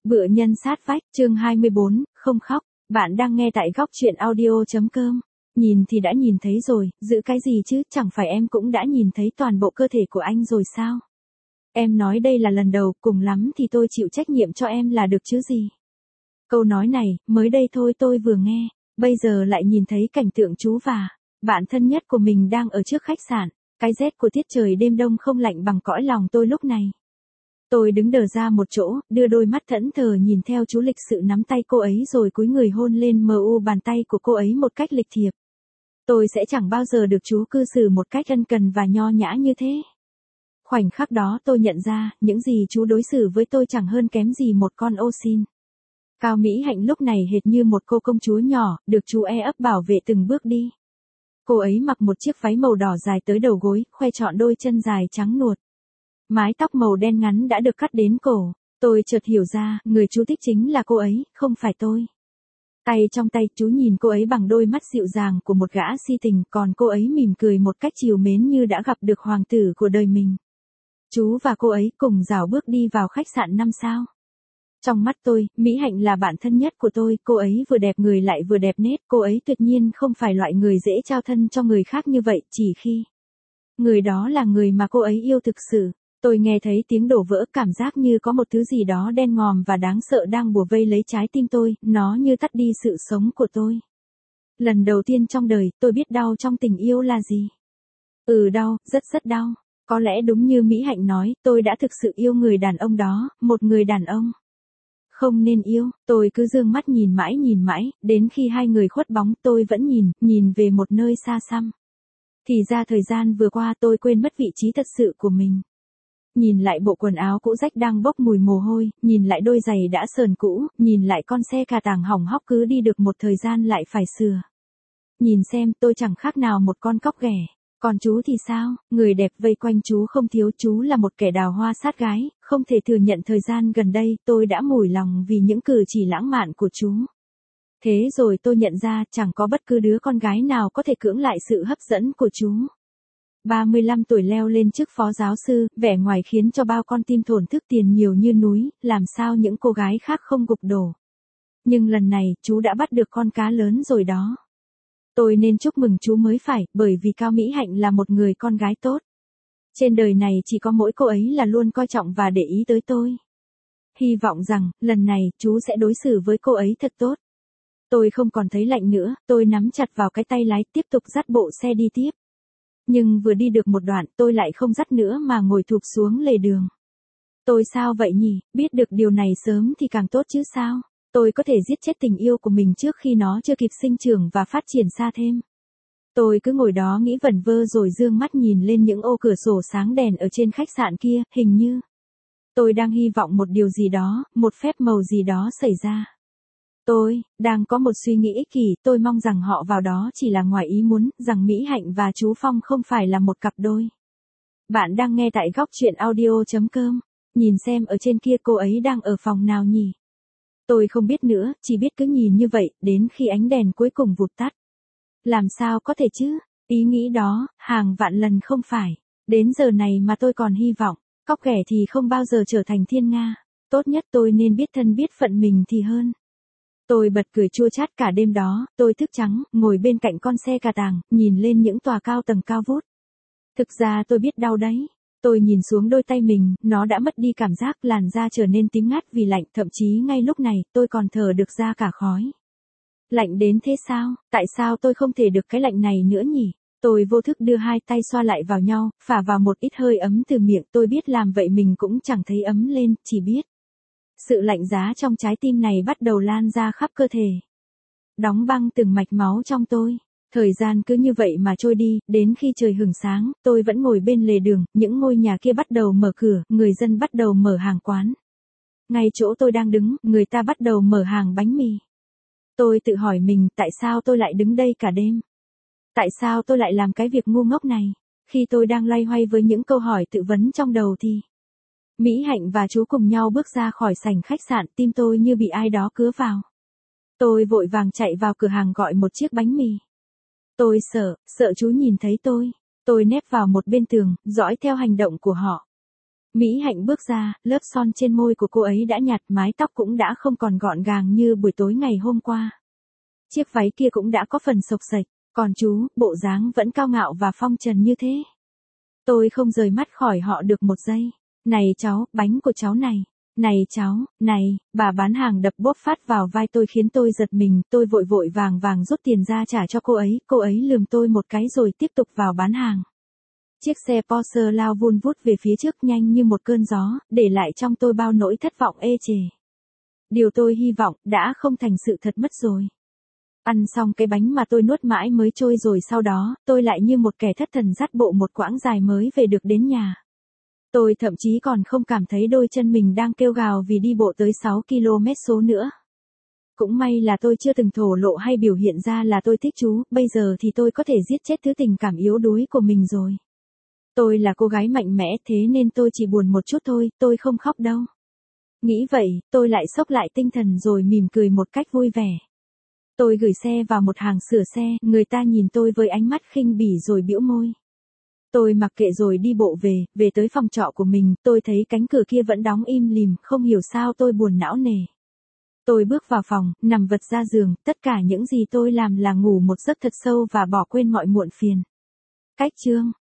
Vựa nhân sát vách, chương 24, không khóc. Bạn đang nghe tại góc truyện audio.com. Nhìn thì đã nhìn thấy rồi, giữ cái gì chứ, chẳng phải em cũng đã nhìn thấy toàn bộ cơ thể của anh rồi sao? Em nói đây là lần đầu, cùng lắm thì tôi chịu trách nhiệm cho em là được chứ gì. Câu nói này, mới đây thôi tôi vừa nghe, bây giờ lại nhìn thấy cảnh tượng chú và bạn thân nhất của mình đang ở trước khách sạn. Cái rét của tiết trời đêm đông không lạnh bằng cõi lòng tôi lúc này. Tôi đứng đờ ra một chỗ, đưa đôi mắt thẫn thờ nhìn theo chú lịch sự nắm tay cô ấy rồi cúi người hôn lên mu bàn tay của cô ấy một cách lịch thiệp. Tôi sẽ chẳng bao giờ được chú cư xử một cách ân cần và nho nhã như thế. Khoảnh khắc đó tôi nhận ra, những gì chú đối xử với tôi chẳng hơn kém gì một con ô xin. Cao Mỹ Hạnh lúc này hệt như một cô công chúa nhỏ, được chú ấp bảo vệ từng bước đi. Cô ấy mặc một chiếc váy màu đỏ dài tới đầu gối, khoe trọn đôi chân dài trắng nuột. Mái tóc màu đen ngắn đã được cắt đến cổ. Tôi chợt hiểu ra, người chú thích chính là cô ấy, không phải tôi. Tay trong tay, chú nhìn cô ấy bằng đôi mắt dịu dàng của một gã si tình, còn cô ấy mỉm cười một cách trìu mến như đã gặp được hoàng tử của đời mình. Chú và cô ấy cùng rảo bước đi vào khách sạn 5 sao. Trong mắt tôi, Mỹ Hạnh là bạn thân nhất của tôi, cô ấy vừa đẹp người lại vừa đẹp nết, cô ấy tuyệt nhiên không phải loại người dễ trao thân cho người khác như vậy, chỉ khi người đó là người mà cô ấy yêu thực sự. Tôi nghe thấy tiếng đổ vỡ, cảm giác như có một thứ gì đó đen ngòm và đáng sợ đang bủa vây lấy trái tim tôi, nó như tắt đi sự sống của tôi. Lần đầu tiên trong đời, tôi biết đau trong tình yêu là gì. Đau, rất rất đau. Có lẽ đúng như Mỹ Hạnh nói, tôi đã thực sự yêu người đàn ông đó, một người đàn ông không nên yêu. Tôi cứ dương mắt nhìn mãi, đến khi hai người khuất bóng tôi vẫn nhìn về một nơi xa xăm. Thì ra thời gian vừa qua tôi quên mất vị trí thật sự của mình. Nhìn lại bộ quần áo cũ rách đang bốc mùi mồ hôi, nhìn lại đôi giày đã sờn cũ, nhìn lại con xe cà tàng hỏng hóc cứ đi được một thời gian lại phải sửa. Nhìn xem tôi chẳng khác nào một con cóc ghẻ. Còn chú thì sao, người đẹp vây quanh chú không thiếu, chú là một kẻ đào hoa sát gái, không thể thừa nhận thời gian gần đây tôi đã mủi lòng vì những cử chỉ lãng mạn của chú. Thế rồi tôi nhận ra chẳng có bất cứ đứa con gái nào có thể cưỡng lại sự hấp dẫn của chú. 35 tuổi leo lên chức phó giáo sư, vẻ ngoài khiến cho bao con tim thổn thức tiền nhiều như núi, làm sao những cô gái khác không gục đổ. Nhưng lần này, chú đã bắt được con cá lớn rồi đó. Tôi nên chúc mừng chú mới phải, bởi vì Cao Mỹ Hạnh là một người con gái tốt. Trên đời này chỉ có mỗi cô ấy là luôn coi trọng và để ý tới tôi. Hy vọng rằng, lần này, chú sẽ đối xử với cô ấy thật tốt. Tôi không còn thấy lạnh nữa, tôi nắm chặt vào cái tay lái tiếp tục dắt bộ xe đi tiếp. Nhưng vừa đi được một đoạn tôi lại không dắt nữa mà ngồi thụp xuống lề đường. Tôi sao vậy nhỉ, biết được điều này sớm thì càng tốt chứ sao. Tôi có thể giết chết tình yêu của mình trước khi nó chưa kịp sinh trưởng và phát triển xa thêm. Tôi cứ ngồi đó nghĩ vẩn vơ rồi dương mắt nhìn lên những ô cửa sổ sáng đèn ở trên khách sạn kia, hình như tôi đang hy vọng một điều gì đó, một phép màu gì đó xảy ra. Tôi đang có một suy nghĩ ích kỷ, tôi mong rằng họ vào đó chỉ là ngoài ý muốn, rằng Mỹ Hạnh và chú Phong không phải là một cặp đôi. Bạn đang nghe tại góc truyện audio.com. Nhìn xem ở trên kia cô ấy đang ở phòng nào nhỉ? Tôi không biết nữa, chỉ biết cứ nhìn như vậy, đến khi ánh đèn cuối cùng vụt tắt. Làm sao có thể chứ? Ý nghĩ đó, hàng vạn lần không phải. Đến giờ này mà tôi còn hy vọng, cóc ghẻ thì không bao giờ trở thành thiên nga. Tốt nhất tôi nên biết thân biết phận mình thì hơn. Tôi bật cười chua chát cả đêm đó, tôi thức trắng, ngồi bên cạnh con xe cà tàng, nhìn lên những tòa cao tầng cao vút. Thực ra tôi biết đau đấy. Tôi nhìn xuống đôi tay mình, nó đã mất đi cảm giác, làn da trở nên tím ngắt vì lạnh, thậm chí ngay lúc này, tôi còn thở được ra cả khói. Lạnh đến thế sao, tại sao tôi không thể được cái lạnh này nữa nhỉ? Tôi vô thức đưa hai tay xoa lại vào nhau, phả vào một ít hơi ấm từ miệng, tôi biết làm vậy mình cũng chẳng thấy ấm lên, chỉ biết sự lạnh giá trong trái tim này bắt đầu lan ra khắp cơ thể. Đóng băng từng mạch máu trong tôi. Thời gian cứ như vậy mà trôi đi, đến khi trời hửng sáng, tôi vẫn ngồi bên lề đường, những ngôi nhà kia bắt đầu mở cửa, người dân bắt đầu mở hàng quán. Ngay chỗ tôi đang đứng, người ta bắt đầu mở hàng bánh mì. Tôi tự hỏi mình, tại sao tôi lại đứng đây cả đêm? Tại sao tôi lại làm cái việc ngu ngốc này? Khi tôi đang loay hoay với những câu hỏi tự vấn trong đầu thì Mỹ Hạnh và chú cùng nhau bước ra khỏi sảnh khách sạn, tim tôi như bị ai đó cứa vào. Tôi vội vàng chạy vào cửa hàng gọi một chiếc bánh mì. Tôi sợ chú nhìn thấy tôi. Tôi nép vào một bên tường, dõi theo hành động của họ. Mỹ Hạnh bước ra, lớp son trên môi của cô ấy đã nhạt, mái tóc cũng đã không còn gọn gàng như buổi tối ngày hôm qua. Chiếc váy kia cũng đã có phần xộc xệch, còn chú, bộ dáng vẫn cao ngạo và phong trần như thế. Tôi không rời mắt khỏi họ được một giây. Này cháu, bánh của cháu này. Này cháu, này, bà bán hàng đập bốp phát vào vai tôi khiến tôi giật mình, tôi vội vội vàng vàng rút tiền ra trả cho cô ấy lườm tôi một cái rồi tiếp tục vào bán hàng. Chiếc xe Porsche lao vun vút về phía trước nhanh như một cơn gió, để lại trong tôi bao nỗi thất vọng ê chề. Điều tôi hy vọng đã không thành sự thật mất rồi. Ăn xong cái bánh mà tôi nuốt mãi mới trôi rồi sau đó, tôi lại như một kẻ thất thần dắt bộ một quãng dài mới về được đến nhà. Tôi thậm chí còn không cảm thấy đôi chân mình đang kêu gào vì đi bộ tới 6 km số nữa. Cũng may là tôi chưa từng thổ lộ hay biểu hiện ra là tôi thích chú, bây giờ thì tôi có thể giết chết thứ tình cảm yếu đuối của mình rồi. Tôi là cô gái mạnh mẽ thế nên tôi chỉ buồn một chút thôi, tôi không khóc đâu. Nghĩ vậy, tôi lại xốc lại tinh thần rồi mỉm cười một cách vui vẻ. Tôi gửi xe vào một hàng sửa xe, người ta nhìn tôi với ánh mắt khinh bỉ rồi bĩu môi. Tôi mặc kệ rồi đi bộ về tới phòng trọ của mình, tôi thấy cánh cửa kia vẫn đóng im lìm, không hiểu sao tôi buồn não nề. Tôi bước vào phòng, nằm vật ra giường, tất cả những gì tôi làm là ngủ một giấc thật sâu và bỏ quên mọi muộn phiền. Cách chương